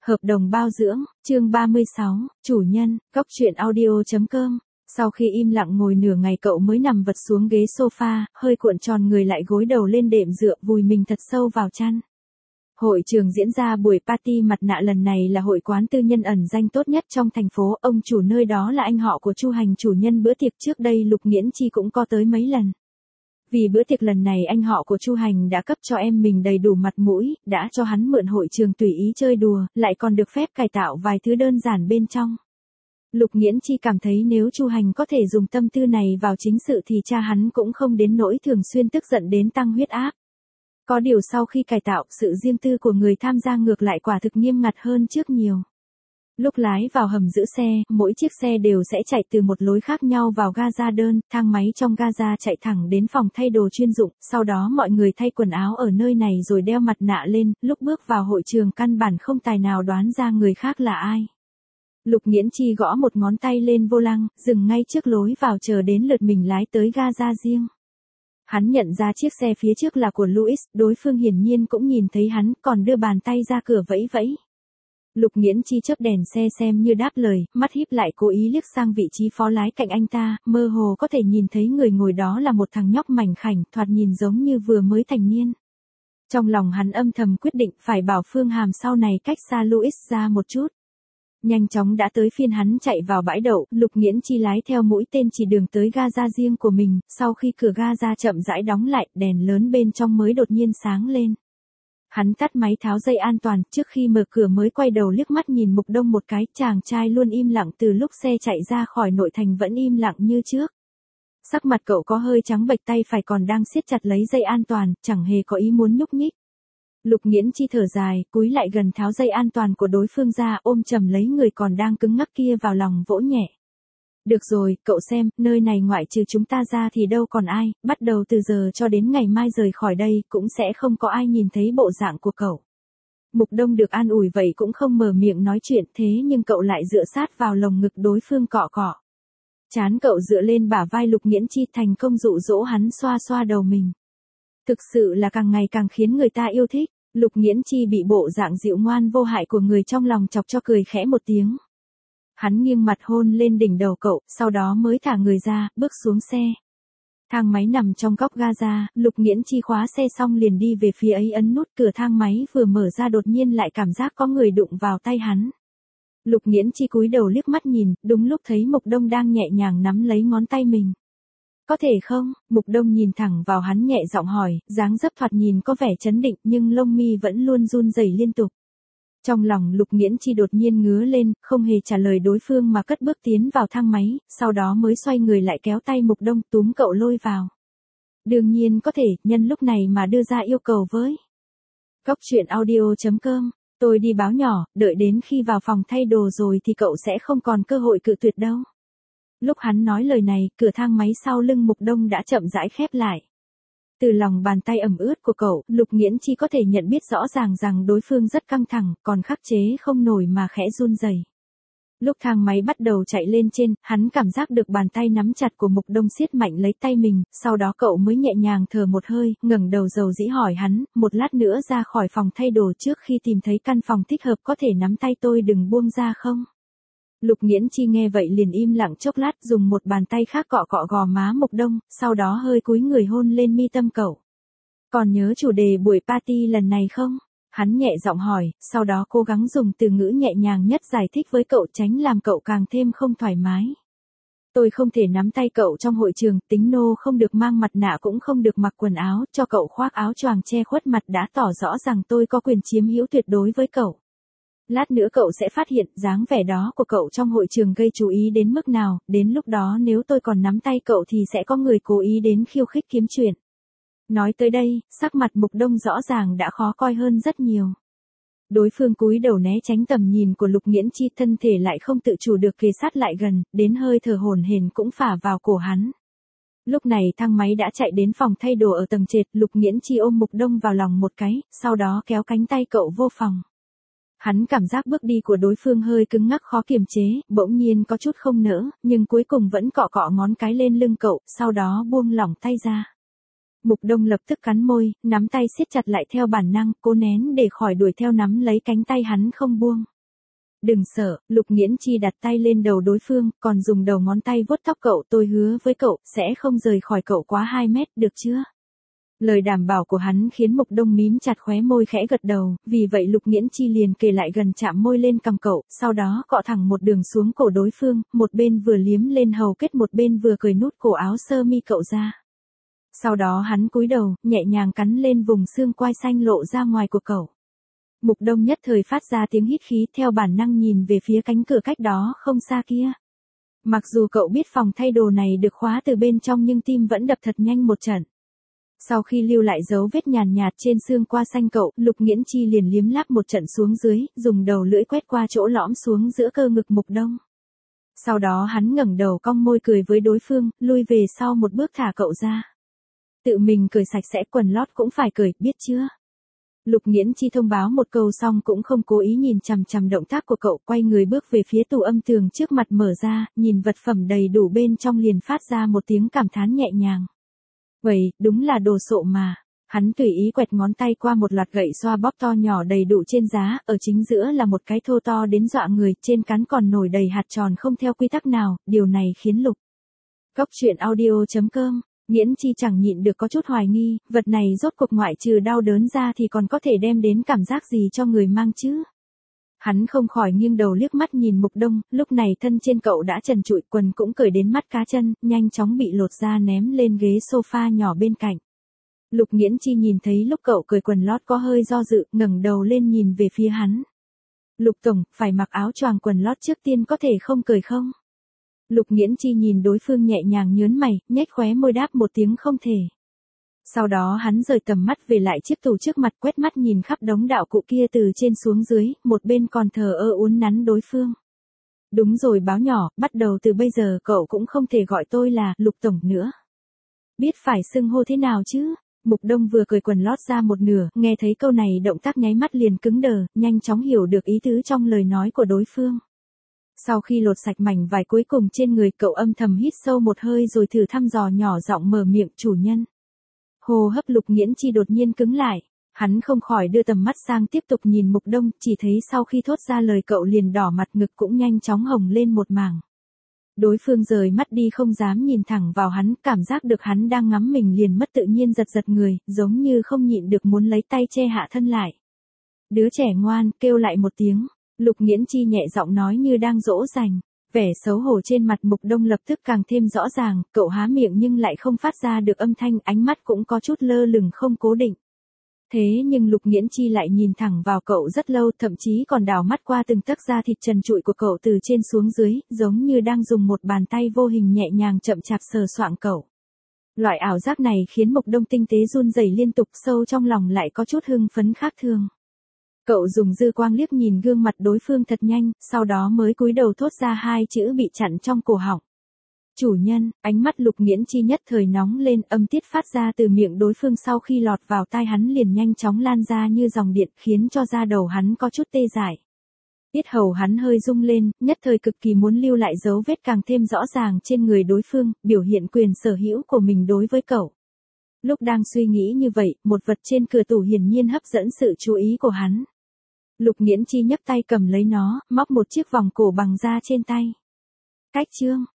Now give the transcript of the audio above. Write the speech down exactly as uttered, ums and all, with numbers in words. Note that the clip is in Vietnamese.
Hợp đồng bao dưỡng, chương ba mươi sáu, chủ nhân, góc truyện audio chấm com. Sau khi im lặng ngồi nửa ngày cậu mới nằm vật xuống ghế sofa, hơi cuộn tròn người lại gối đầu lên đệm dựa vùi mình thật sâu vào chăn. Hội trường diễn ra buổi party mặt nạ lần này là hội quán tư nhân ẩn danh tốt nhất trong thành phố, ông chủ nơi đó là anh họ của Chu Hành chủ nhân bữa tiệc trước đây Lục Nghiễn Chi cũng có tới mấy lần. Vì bữa tiệc lần này anh họ của Chu Hành đã cấp cho em mình đầy đủ mặt mũi, đã cho hắn mượn hội trường tùy ý chơi đùa, lại còn được phép cải tạo vài thứ đơn giản bên trong. Lục Nghiễn Chi cảm thấy nếu Chu Hành có thể dùng tâm tư này vào chính sự thì cha hắn cũng không đến nỗi thường xuyên tức giận đến tăng huyết áp. Có điều sau khi cải tạo, sự riêng tư của người tham gia ngược lại quả thực nghiêm ngặt hơn trước nhiều. Lúc lái vào hầm giữ xe, mỗi chiếc xe đều sẽ chạy từ một lối khác nhau vào ga-ra đơn, thang máy trong ga-ra chạy thẳng đến phòng thay đồ chuyên dụng, sau đó mọi người thay quần áo ở nơi này rồi đeo mặt nạ lên, lúc bước vào hội trường căn bản không tài nào đoán ra người khác là ai. Lục Nghiễn Chi gõ một ngón tay lên vô lăng, dừng ngay trước lối vào chờ đến lượt mình lái tới ga-ra riêng. Hắn nhận ra chiếc xe phía trước là của Louis, đối phương hiển nhiên cũng nhìn thấy hắn, còn đưa bàn tay ra cửa vẫy vẫy. Lục Nghiễn Chi chớp đèn xe xem như đáp lời, mắt híp lại cố ý liếc sang vị trí phó lái cạnh anh ta, mơ hồ có thể nhìn thấy người ngồi đó là một thằng nhóc mảnh khảnh, thoạt nhìn giống như vừa mới thành niên. Trong lòng hắn âm thầm quyết định phải bảo Phương Hàm sau này cách xa Louis ra một chút. Nhanh chóng đã tới phiên hắn chạy vào bãi đậu, Lục Nghiễn Chi lái theo mũi tên chỉ đường tới ga-ra riêng của mình, sau khi cửa ga-ra chậm rãi đóng lại, đèn lớn bên trong mới đột nhiên sáng lên. Hắn tắt máy tháo dây an toàn, trước khi mở cửa mới quay đầu liếc mắt nhìn Mục Đông một cái, chàng trai luôn im lặng từ lúc xe chạy ra khỏi nội thành vẫn im lặng như trước. Sắc mặt cậu có hơi trắng bệch, tay phải còn đang siết chặt lấy dây an toàn, chẳng hề có ý muốn nhúc nhích. Lục Nghiễn Chi thở dài, cúi lại gần tháo dây an toàn của đối phương ra, ôm chầm lấy người còn đang cứng ngắc kia vào lòng vỗ nhẹ. Được rồi, cậu xem, nơi này ngoại trừ chúng ta ra thì đâu còn ai, bắt đầu từ giờ cho đến ngày mai rời khỏi đây, cũng sẽ không có ai nhìn thấy bộ dạng của cậu. Mục Đông được an ủi vậy cũng không mở miệng nói chuyện, thế nhưng cậu lại dựa sát vào lồng ngực đối phương cọ cọ. Chán cậu dựa lên bả vai Lục Nghiễn Chi, thành công dụ dỗ hắn xoa xoa đầu mình. Thực sự là càng ngày càng khiến người ta yêu thích. Lục Nghiễn Chi bị bộ dạng dịu ngoan vô hại của người trong lòng chọc cho cười khẽ một tiếng. Hắn nghiêng mặt hôn lên đỉnh đầu cậu, sau đó mới thả người ra, bước xuống xe. Thang máy nằm trong góc ga-ra, Lục Nghiễn Chi khóa xe xong liền đi về phía ấy, ấn nút, cửa thang máy vừa mở ra đột nhiên lại cảm giác có người đụng vào tay hắn. Lục Nghiễn Chi cúi đầu liếc mắt nhìn, đúng lúc thấy Mục Đông đang nhẹ nhàng nắm lấy ngón tay mình. Có thể không? Mục Đông nhìn thẳng vào hắn nhẹ giọng hỏi, dáng dấp thoạt nhìn có vẻ trấn định nhưng lông mi vẫn luôn run rẩy liên tục. Trong lòng Lục Nghiễn Chi đột nhiên ngứa lên, không hề trả lời đối phương mà cất bước tiến vào thang máy, sau đó mới xoay người lại kéo tay Mục Đông túm cậu lôi vào. Đương nhiên có thể, nhân lúc này mà đưa ra yêu cầu với. Góc truyện audio chấm com, tôi đi báo nhỏ, đợi đến khi vào phòng thay đồ rồi thì cậu sẽ không còn cơ hội cự tuyệt đâu. Lúc hắn nói lời này, cửa thang máy sau lưng Mục Đông đã chậm rãi khép lại. Từ lòng bàn tay ẩm ướt của cậu, Lục Nghiễn Chi có thể nhận biết rõ ràng rằng đối phương rất căng thẳng, còn khắc chế không nổi mà khẽ run rẩy. Lúc thang máy bắt đầu chạy lên trên, hắn cảm giác được bàn tay nắm chặt của Mục Đông siết mạnh lấy tay mình, sau đó cậu mới nhẹ nhàng thở một hơi, ngẩng đầu dầu dĩ hỏi hắn, một lát nữa ra khỏi phòng thay đồ trước khi tìm thấy căn phòng thích hợp có thể nắm tay tôi đừng buông ra không? Lục Nghiễn Chi nghe vậy liền im lặng chốc lát, dùng một bàn tay khác cọ cọ gò má Mục Đông, sau đó hơi cúi người hôn lên mi tâm cậu. Còn nhớ chủ đề buổi party lần này không? Hắn nhẹ giọng hỏi, sau đó cố gắng dùng từ ngữ nhẹ nhàng nhất giải thích với cậu, tránh làm cậu càng thêm không thoải mái. Tôi không thể nắm tay cậu trong hội trường, tính nô không được mang mặt nạ cũng không được mặc quần áo, cho cậu khoác áo choàng che khuất mặt đã tỏ rõ rằng tôi có quyền chiếm hữu tuyệt đối với cậu. Lát nữa cậu sẽ phát hiện dáng vẻ đó của cậu trong hội trường gây chú ý đến mức nào, đến lúc đó nếu tôi còn nắm tay cậu thì sẽ có người cố ý đến khiêu khích kiếm chuyện. Nói tới đây, sắc mặt Mục Đông rõ ràng đã khó coi hơn rất nhiều. Đối phương cúi đầu né tránh tầm nhìn của Lục Nghiễn Chi, thân thể lại không tự chủ được kề sát lại gần, đến hơi thở hổn hển cũng phả vào cổ hắn. Lúc này thang máy đã chạy đến phòng thay đồ ở tầng trệt, Lục Nghiễn Chi ôm Mục Đông vào lòng một cái, sau đó kéo cánh tay cậu vô phòng. Hắn cảm giác bước đi của đối phương hơi cứng ngắc khó kiềm chế, bỗng nhiên có chút không nỡ, nhưng cuối cùng vẫn cọ cọ ngón cái lên lưng cậu, sau đó buông lỏng tay ra. Mục Đông lập tức cắn môi, nắm tay siết chặt lại theo bản năng, cố nén để khỏi đuổi theo nắm lấy cánh tay hắn không buông. Đừng sợ, Lục Nghiễn Chi đặt tay lên đầu đối phương, còn dùng đầu ngón tay vuốt tóc cậu, tôi hứa với cậu, sẽ không rời khỏi cậu quá hai mét, được chưa? Lời đảm bảo của hắn khiến Mục Đông mím chặt khóe môi khẽ gật đầu, vì vậy Lục Nghiễn Chi liền kề lại gần chạm môi lên cằm cậu, sau đó cọ thẳng một đường xuống cổ đối phương, một bên vừa liếm lên hầu kết một bên vừa cởi nút cổ áo sơ mi cậu ra. Sau đó hắn cúi đầu, nhẹ nhàng cắn lên vùng xương quai xanh lộ ra ngoài của cậu. Mục Đông nhất thời phát ra tiếng hít khí, theo bản năng nhìn về phía cánh cửa cách đó không xa kia. Mặc dù cậu biết phòng thay đồ này được khóa từ bên trong nhưng tim vẫn đập thật nhanh một trận. Sau khi lưu lại dấu vết nhàn nhạt trên xương qua xanh cậu, Lục Nghiễn Chi liền liếm láp một trận xuống dưới, dùng đầu lưỡi quét qua chỗ lõm xuống giữa cơ ngực Mục Đông. Sau đó hắn ngẩng đầu cong môi cười với đối phương, lui về sau một bước thả cậu ra. Tự mình cởi sạch sẽ quần lót cũng phải cởi, biết chưa? Lục Nghiễn Chi thông báo một câu xong cũng không cố ý nhìn chằm chằm động tác của cậu, quay người bước về phía tủ âm tường trước mặt mở ra, nhìn vật phẩm đầy đủ bên trong liền phát ra một tiếng cảm thán nhẹ nhàng. Vậy, đúng là đồ sộ mà. Hắn tùy ý quẹt ngón tay qua một loạt gậy xoa bóp to nhỏ đầy đủ trên giá, ở chính giữa là một cái thô to đến dọa người, trên cán còn nổi đầy hạt tròn không theo quy tắc nào, điều này khiến Lục Cốc Truyện Audio chấm com Nghiễn Chi chẳng nhịn được có chút hoài nghi, vật này rốt cuộc ngoại trừ đau đớn ra thì còn có thể đem đến cảm giác gì cho người mang chứ? Hắn không khỏi nghiêng đầu liếc mắt nhìn Mục Đông, lúc này thân trên cậu đã trần trụi, quần cũng cởi đến mắt cá chân, nhanh chóng bị lột ra ném lên ghế sofa nhỏ bên cạnh. Lục Nghiễn Chi nhìn thấy lúc cậu cởi quần lót có hơi do dự, ngẩng đầu lên nhìn về phía hắn. Lục tổng, phải mặc áo choàng quần lót trước tiên có thể không cởi không? Lục Nghiễn Chi nhìn đối phương nhẹ nhàng nhớn mày, nhếch khóe môi đáp một tiếng không thể. Sau đó hắn rời tầm mắt về lại chiếc tủ trước mặt, quét mắt nhìn khắp đống đạo cụ kia từ trên xuống dưới, một bên còn thờ ơ uốn nắn đối phương. Đúng rồi báo nhỏ, bắt đầu từ bây giờ cậu cũng không thể gọi tôi là Lục tổng nữa. Biết phải xưng hô thế nào chứ? Mục Đông vừa cởi quần lót ra một nửa, nghe thấy câu này động tác nháy mắt liền cứng đờ, nhanh chóng hiểu được ý tứ trong lời nói của đối phương. Sau khi lột sạch mảnh vải cuối cùng trên người, cậu âm thầm hít sâu một hơi rồi thử thăm dò nhỏ giọng mở miệng, chủ nhân. Hô hấp Lục Nghiễn Chi đột nhiên cứng lại, hắn không khỏi đưa tầm mắt sang tiếp tục nhìn Mục Đông, chỉ thấy sau khi thốt ra lời cậu liền đỏ mặt, ngực cũng nhanh chóng hồng lên một mảng. Đối phương rời mắt đi không dám nhìn thẳng vào hắn, cảm giác được hắn đang ngắm mình liền mất tự nhiên giật giật người, giống như không nhịn được muốn lấy tay che hạ thân lại. Đứa trẻ ngoan, kêu lại một tiếng. Lục Nghiễn Chi nhẹ giọng nói như đang dỗ dành, vẻ xấu hổ trên mặt Mục Đông lập tức càng thêm rõ ràng, cậu há miệng nhưng lại không phát ra được âm thanh, ánh mắt cũng có chút lơ lửng không cố định. Thế nhưng Lục Nghiễn Chi lại nhìn thẳng vào cậu rất lâu, thậm chí còn đảo mắt qua từng tấc da thịt trần trụi của cậu từ trên xuống dưới, giống như đang dùng một bàn tay vô hình nhẹ nhàng chậm chạp sờ soạng cậu. Loại ảo giác này khiến Mục Đông tinh tế run rẩy liên tục, sâu trong lòng lại có chút hưng phấn khác thường. Cậu dùng dư quang liếc nhìn gương mặt đối phương thật nhanh, sau đó mới cúi đầu thốt ra hai chữ bị chặn trong cổ họng. Chủ nhân, ánh mắt Lục Nghiễn Chi nhất thời nóng lên, âm tiết phát ra từ miệng đối phương sau khi lọt vào tai hắn liền nhanh chóng lan ra như dòng điện, khiến cho da đầu hắn có chút tê dại. Yết hầu hắn hơi rung lên, nhất thời cực kỳ muốn lưu lại dấu vết càng thêm rõ ràng trên người đối phương, biểu hiện quyền sở hữu của mình đối với cậu. Lúc đang suy nghĩ như vậy, một vật trên cửa tủ hiển nhiên hấp dẫn sự chú ý của hắn. Lục Nghiễn Chi nhấc tay cầm lấy nó, móc một chiếc vòng cổ bằng da trên tay. Cách chương